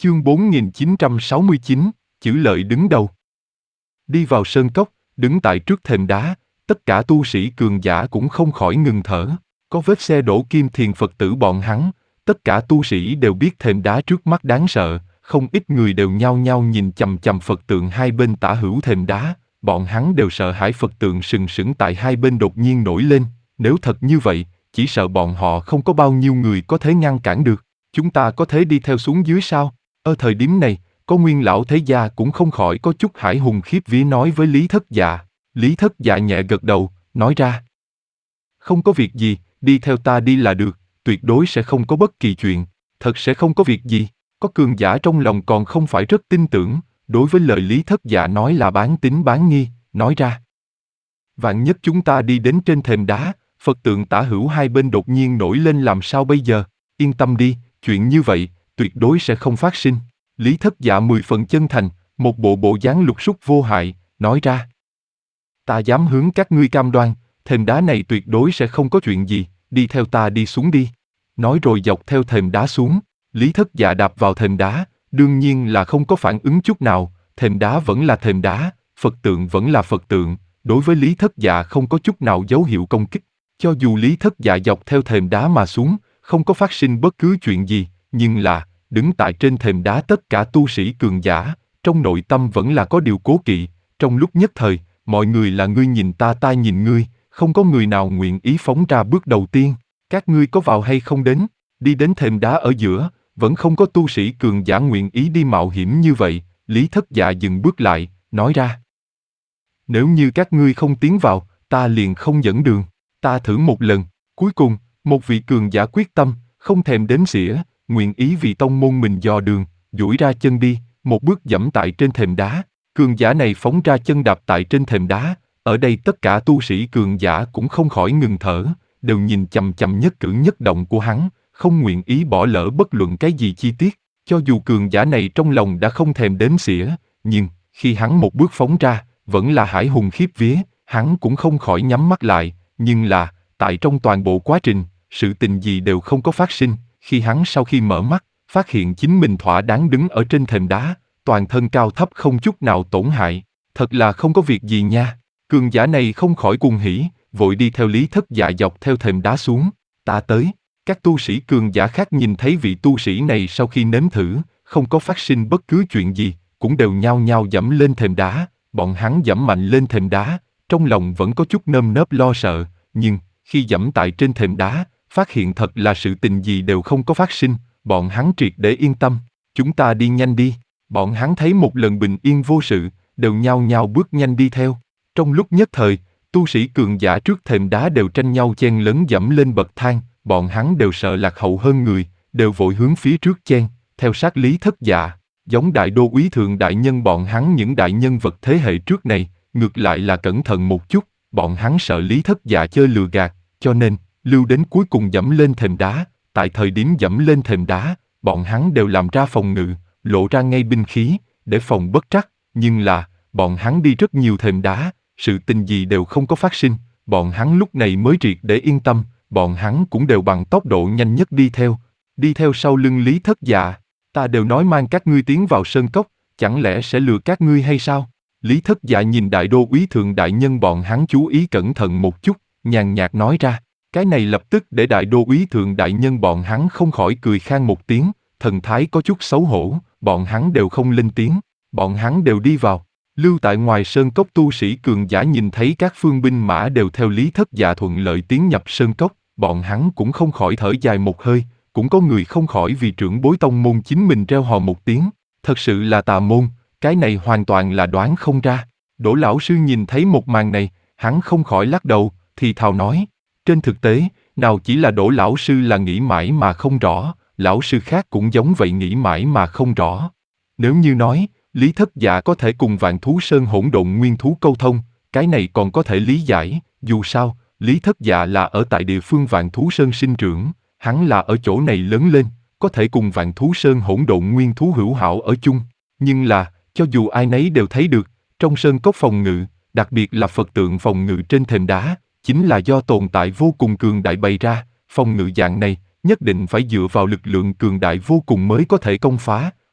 Chương 4969, chữ lợi đứng đầu. Đi vào sơn cốc, đứng tại trước thềm đá, tất cả tu sĩ cường giả cũng không khỏi ngừng thở. Có vết xe đổ kim thiền Phật tử bọn hắn, tất cả tu sĩ đều biết thềm đá trước mắt đáng sợ, không ít người đều nhao nhao nhìn chằm chằm Phật tượng hai bên tả hữu thềm đá, bọn hắn đều sợ hãi Phật tượng sừng sững tại hai bên đột nhiên nổi lên, nếu thật như vậy, chỉ sợ bọn họ không có bao nhiêu người có thể ngăn cản được. Chúng ta có thể đi theo xuống dưới sao? Ở thời điểm này, có Nguyên lão thế gia cũng không khỏi có chút hải hùng khiếp vía nói với Lý Thất Dạ. Lý Thất Dạ nhẹ gật đầu, nói ra: không có việc gì, đi theo ta đi là được, tuyệt đối sẽ không có bất kỳ chuyện, thật sẽ không có việc gì. Có cường giả trong lòng còn không phải rất tin tưởng, đối với lời Lý Thất Dạ nói là bán tín bán nghi, nói ra: vạn nhất chúng ta đi đến trên thềm đá, Phật tượng tả hữu hai bên đột nhiên nổi lên làm sao bây giờ? Yên tâm đi, chuyện như vậy, tuyệt đối sẽ không phát sinh. Lý Thất Dạ 10 phần chân thành, một bộ dáng lục súc vô hại, nói ra: ta dám hướng các ngươi cam đoan, thềm đá này tuyệt đối sẽ không có chuyện gì, đi theo ta đi xuống đi. Nói rồi dọc theo thềm đá xuống, Lý Thất Dạ đạp vào thềm đá, đương nhiên là không có phản ứng chút nào, thềm đá vẫn là thềm đá, Phật tượng vẫn là Phật tượng, đối với Lý Thất Dạ không có chút nào dấu hiệu công kích. Cho dù Lý Thất Dạ dọc theo thềm đá mà xuống, không có phát sinh bất cứ chuyện gì, nhưng là, đứng tại trên thềm đá tất cả tu sĩ cường giả, trong nội tâm vẫn là có điều cố kỵ, trong lúc nhất thời, mọi người là ngươi nhìn ta ta nhìn ngươi, không có người nào nguyện ý phóng ra bước đầu tiên. Các ngươi có vào hay không đến? Đi đến thềm đá ở giữa, vẫn không có tu sĩ cường giả nguyện ý đi mạo hiểm như vậy. Lý Thất Dạ dừng bước lại, nói ra: nếu như các ngươi không tiến vào, ta liền không dẫn đường. Ta thử một lần. Cuối cùng, một vị cường giả quyết tâm, không thèm đếm xỉa, nguyện ý vì tông môn mình dò đường, duỗi ra chân đi, một bước dẫm tại trên thềm đá. Cường giả này phóng ra chân đạp tại trên thềm đá, ở đây tất cả tu sĩ cường giả cũng không khỏi ngừng thở, đều nhìn chằm chằm nhất cử nhất động của hắn, không nguyện ý bỏ lỡ bất luận cái gì chi tiết. Cho dù cường giả này trong lòng đã không thèm đếm xỉa, nhưng khi hắn một bước phóng ra, vẫn là hải hùng khiếp vía, hắn cũng không khỏi nhắm mắt lại, nhưng là, tại trong toàn bộ quá trình, sự tình gì đều không có phát sinh. Khi hắn sau khi mở mắt, phát hiện chính mình thỏa đáng đứng ở trên thềm đá, toàn thân cao thấp không chút nào tổn hại, thật là không có việc gì nha. Cường giả này không khỏi cuồng hỉ, vội đi theo Lý Thất Dạ dọc theo thềm đá xuống. Ta tới. Các tu sĩ cường giả khác nhìn thấy vị tu sĩ này sau khi nếm thử, không có phát sinh bất cứ chuyện gì, cũng đều nhao nhao dẫm lên thềm đá. Bọn hắn dẫm mạnh lên thềm đá, trong lòng vẫn có chút nơm nớp lo sợ, nhưng khi dẫm tại trên thềm đá, phát hiện thật là sự tình gì đều không có phát sinh, bọn hắn triệt để yên tâm. Chúng ta đi nhanh đi. Bọn hắn thấy một lần bình yên vô sự, đều nhao nhao bước nhanh đi theo. Trong lúc nhất thời, tu sĩ cường giả trước thềm đá đều tranh nhau chen lấn dẫm lên bậc thang, bọn hắn đều sợ lạc hậu hơn người, đều vội hướng phía trước chen, theo sát Lý Thất Dạ. Giống đại đô úy thượng đại nhân bọn hắn những đại nhân vật thế hệ trước này, ngược lại là cẩn thận một chút, bọn hắn sợ Lý Thất Dạ chơi lừa gạt, cho nên, lưu đến cuối cùng dẫm lên thềm đá. Tại thời điểm dẫm lên thềm đá, bọn hắn đều làm ra phòng ngự, lộ ra ngay binh khí, để phòng bất trắc, nhưng là, bọn hắn đi rất nhiều thềm đá, sự tình gì đều không có phát sinh, bọn hắn lúc này mới triệt để yên tâm, bọn hắn cũng đều bằng tốc độ nhanh nhất đi theo sau lưng Lý Thất Dạ. Ta đều nói mang các ngươi tiến vào sơn cốc, chẳng lẽ sẽ lừa các ngươi hay sao? Lý Thất Dạ nhìn đại đô úy thượng đại nhân bọn hắn chú ý cẩn thận một chút, nhàn nhạt nói ra. Cái này lập tức để đại đô úy thượng đại nhân bọn hắn không khỏi cười khan một tiếng, thần thái có chút xấu hổ, bọn hắn đều không lên tiếng, bọn hắn đều đi vào. Lưu tại ngoài sơn cốc tu sĩ cường giả nhìn thấy các phương binh mã đều theo Lý Thất Dạ thuận lợi tiến nhập sơn cốc, bọn hắn cũng không khỏi thở dài một hơi, cũng có người không khỏi vì trưởng bối tông môn chính mình reo hò một tiếng, thật sự là tà môn, cái này hoàn toàn là đoán không ra. Đỗ lão sư nhìn thấy một màn này, hắn không khỏi lắc đầu, thì thào nói, trên thực tế, nào chỉ là Đỗ lão sư là nghĩ mãi mà không rõ, lão sư khác cũng giống vậy nghĩ mãi mà không rõ. Nếu như nói, Lý Thất Dạ có thể cùng Vạn Thú Sơn hỗn độn nguyên thú câu thông, cái này còn có thể lý giải, dù sao, Lý Thất Dạ là ở tại địa phương Vạn Thú Sơn sinh trưởng, hắn là ở chỗ này lớn lên, có thể cùng Vạn Thú Sơn hỗn độn nguyên thú hữu hảo ở chung. Nhưng là, cho dù ai nấy đều thấy được, trong sơn cốc phòng ngự, đặc biệt là Phật tượng phòng ngự trên thềm đá, chính là do tồn tại vô cùng cường đại bày ra, phòng ngự dạng này, nhất định phải dựa vào lực lượng cường đại vô cùng mới có thể công phá,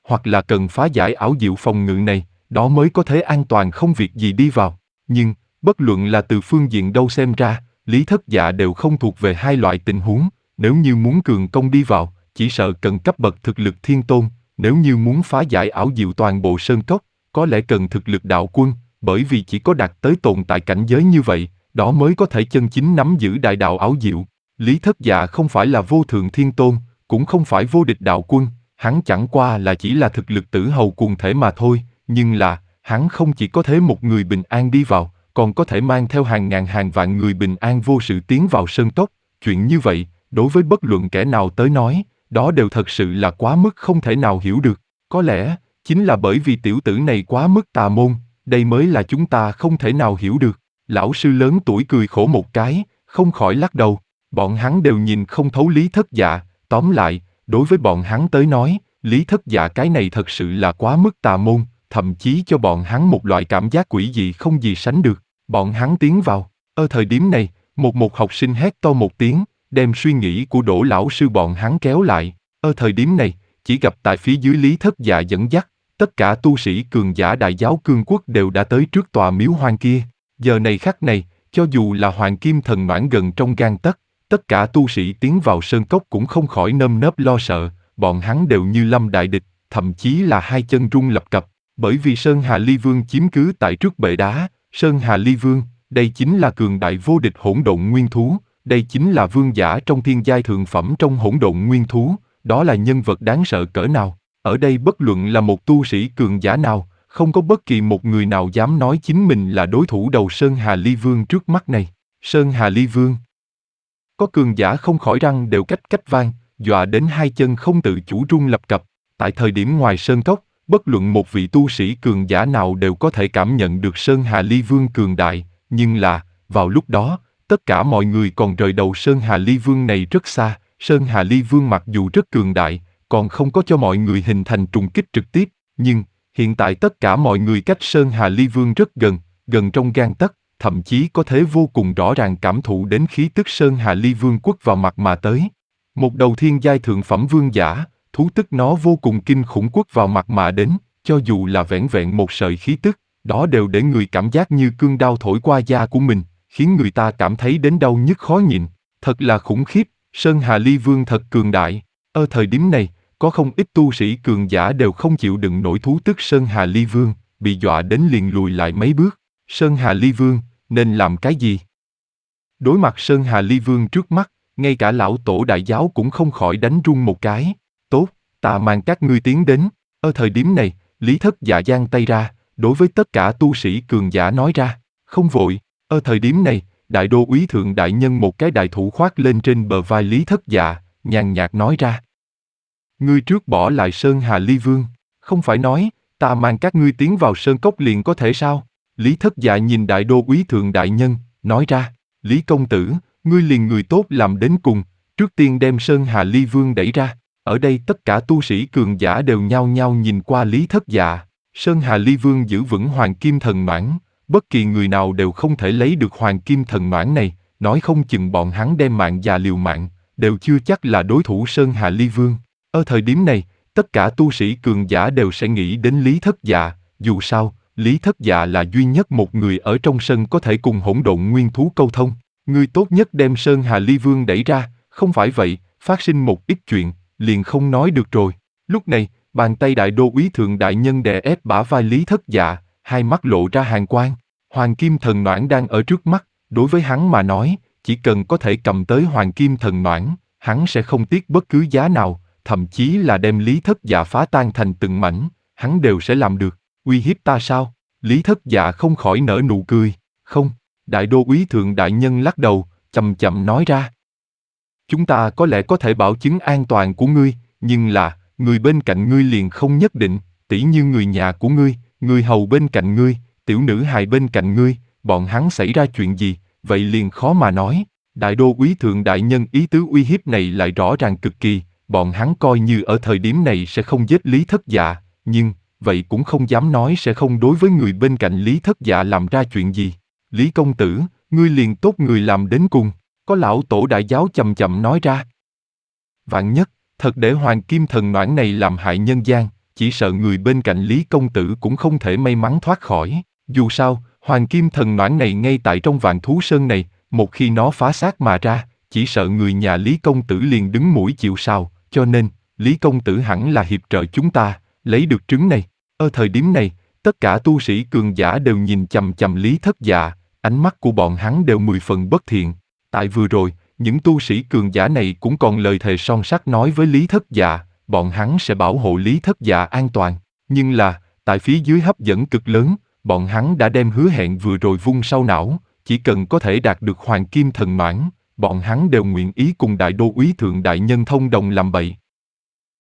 hoặc là cần phá giải ảo diệu phòng ngự này, đó mới có thể an toàn không việc gì đi vào. Nhưng, bất luận là từ phương diện đâu xem ra, Lý Thất Dạ đều không thuộc về hai loại tình huống. Nếu như muốn cường công đi vào, chỉ sợ cần cấp bậc thực lực thiên tôn. Nếu như muốn phá giải ảo diệu toàn bộ sơn cốc, có lẽ cần thực lực đạo quân, bởi vì chỉ có đạt tới tồn tại cảnh giới như vậy, đó mới có thể chân chính nắm giữ đại đạo ảo diệu. Lý Thất Dạ không phải là vô thượng thiên tôn, cũng không phải vô địch đạo quân, hắn chẳng qua là chỉ là thực lực tử hầu quần thể mà thôi, nhưng là, hắn không chỉ có thể một người bình an đi vào, còn có thể mang theo hàng ngàn hàng vạn người bình an vô sự tiến vào sơn cốc. Chuyện như vậy, đối với bất luận kẻ nào tới nói, đó đều thật sự là quá mức không thể nào hiểu được. Có lẽ, chính là bởi vì tiểu tử này quá mức tà môn, đây mới là chúng ta không thể nào hiểu được. Lão sư lớn tuổi cười khổ một cái, không khỏi lắc đầu. Bọn hắn đều nhìn không thấu Lý Thất Dạ, tóm lại, đối với bọn hắn tới nói, Lý Thất Dạ cái này thật sự là quá mức tà môn, thậm chí cho bọn hắn một loại cảm giác quỷ dị không gì sánh được. Bọn hắn tiến vào. Ở thời điểm này, một học sinh hét to một tiếng, đem suy nghĩ của Đỗ lão sư bọn hắn kéo lại. Ở thời điểm này, chỉ gặp tại phía dưới Lý Thất Dạ dẫn dắt, tất cả tu sĩ cường giả Đại Giáo Cương Quốc đều đã tới trước tòa miếu hoang kia. Giờ này khắc này, cho dù là Hoàng Kim Thần Noãn gần trong gang tấc, tất cả tu sĩ tiến vào sơn cốc cũng không khỏi nơm nớp lo sợ, bọn hắn đều như lâm đại địch, thậm chí là hai chân run lập cập, bởi vì Sơn Hà Ly Vương chiếm cứ tại trước bệ đá. Sơn Hà Ly Vương, đây chính là cường đại vô địch hỗn độn nguyên thú, đây chính là vương giả trong thiên giai thượng phẩm trong hỗn độn nguyên thú, đó là nhân vật đáng sợ cỡ nào. Ở đây bất luận là một tu sĩ cường giả nào, không có bất kỳ một người nào dám nói chính mình là đối thủ đầu Sơn Hà Ly Vương trước mắt này. Sơn Hà Ly Vương. Có cường giả không khỏi răng đều cách vang, dọa đến hai chân không tự chủ run lập cập. Tại thời điểm ngoài sơn cốc, bất luận một vị tu sĩ cường giả nào đều có thể cảm nhận được Sơn Hà Ly Vương cường đại, nhưng là, vào lúc đó, tất cả mọi người còn rời đầu Sơn Hà Ly Vương này rất xa. Sơn Hà Ly Vương mặc dù rất cường đại, còn không có cho mọi người hình thành trùng kích trực tiếp, nhưng hiện tại tất cả mọi người cách Sơn Hà Ly Vương rất gần, gần trong gang tấc, thậm chí có thể vô cùng rõ ràng cảm thụ đến khí tức Sơn Hà Ly Vương quất vào mặt mà tới. Một đầu thiên giai thượng phẩm vương giả, thú tức nó vô cùng kinh khủng quất vào mặt mà đến, cho dù là vẻn vẹn một sợi khí tức, đó đều để người cảm giác như cương đao thổi qua da của mình, khiến người ta cảm thấy đến đau nhức khó nhịn. Thật là khủng khiếp, Sơn Hà Ly Vương thật cường đại. Ở thời điểm này, có không ít tu sĩ cường giả đều không chịu đựng nổi thú tức Sơn Hà Ly Vương, bị dọa đến liền lùi lại mấy bước. Sơn Hà Ly Vương, nên làm cái gì? Đối mặt Sơn Hà Ly Vương trước mắt, ngay cả lão tổ đại giáo cũng không khỏi đánh run một cái. Tốt, ta mang các ngươi tiến đến. Ở thời điểm này, Lý Thất Dạ giang tay ra, đối với tất cả tu sĩ cường giả nói ra, không vội. Ở thời điểm này, đại đô úy thượng đại nhân một cái đại thủ khoác lên trên bờ vai Lý Thất Dạ, nhàn nhạt nói ra. Ngươi trước bỏ lại Sơn Hà Ly Vương, không phải nói, ta mang các ngươi tiến vào sơn cốc liền có thể sao? Lý Thất Dạ nhìn đại đô úy thượng đại nhân, nói ra, Lý công tử, ngươi liền người tốt làm đến cùng, trước tiên đem Sơn Hà Ly Vương đẩy ra. Ở đây tất cả tu sĩ cường giả đều nhao nhao nhìn qua Lý Thất Dạ. Sơn Hà Ly Vương giữ vững Hoàng Kim Thần Noãn, bất kỳ người nào đều không thể lấy được Hoàng Kim Thần Noãn này, nói không chừng bọn hắn đem mạng già liều mạng, đều chưa chắc là đối thủ Sơn Hà Ly Vương. Ở thời điểm này, tất cả tu sĩ cường giả đều sẽ nghĩ đến Lý Thất Dạ, dù sao, Lý Thất Dạ là duy nhất một người ở trong sân có thể cùng hỗn độn nguyên thú câu thông. Người tốt nhất đem Sơn Hà Ly Vương đẩy ra, không phải vậy, phát sinh một ít chuyện, liền không nói được rồi. Lúc này, bàn tay đại đô úy thượng đại nhân đè ép bả vai Lý Thất Dạ, hai mắt lộ ra hàn quang. Hoàng Kim Thần Noãn đang ở trước mắt, đối với hắn mà nói, chỉ cần có thể cầm tới Hoàng Kim Thần Noãn, hắn sẽ không tiếc bất cứ giá nào, thậm chí là đem Lý Thất Dạ phá tan thành từng mảnh, hắn đều sẽ làm được. Uy hiếp ta sao? Lý Thất Dạ không khỏi nở nụ cười. Không, đại đô úy thượng đại nhân lắc đầu, chậm chậm nói ra. Chúng ta có lẽ có thể bảo chứng an toàn của ngươi, nhưng là, người bên cạnh ngươi liền không nhất định, tỉ như người nhà của ngươi, người hầu bên cạnh ngươi, tiểu nữ hài bên cạnh ngươi, bọn hắn xảy ra chuyện gì, vậy liền khó mà nói. Đại đô úy thượng đại nhân ý tứ uy hiếp này lại rõ ràng cực kỳ, bọn hắn coi như ở thời điểm này sẽ không giết Lý Thất Dạ, nhưng, vậy cũng không dám nói sẽ không đối với người bên cạnh Lý Thất Dạ làm ra chuyện gì. Lý công tử, ngươi liền tốt người làm đến cùng, có lão tổ đại giáo chậm chậm nói ra. Vạn nhất, thật để Hoàng Kim Thần Noãn này làm hại nhân gian, chỉ sợ người bên cạnh Lý công tử cũng không thể may mắn thoát khỏi. Dù sao, hoàng kim thần noãn này ngay tại trong Vạn Thú Sơn này, một khi nó phá xác mà ra, chỉ sợ người nhà Lý công tử liền đứng mũi chịu sào, cho nên, Lý công tử hẳn là hiệp trợ chúng ta, lấy được trứng này. Ở thời điểm này, tất cả tu sĩ cường giả đều nhìn chằm chằm Lý Thất Dạ, ánh mắt của bọn hắn đều 10 phần bất thiện. Tại vừa rồi, những tu sĩ cường giả này cũng còn lời thề son sắt nói với Lý Thất Dạ, bọn hắn sẽ bảo hộ Lý Thất Dạ an toàn. Nhưng là, tại phía dưới hấp dẫn cực lớn, bọn hắn đã đem hứa hẹn vừa rồi vung sau não, chỉ cần có thể đạt được hoàng kim thần noãn, bọn hắn đều nguyện ý cùng đại đô úy thượng đại nhân thông đồng làm bậy.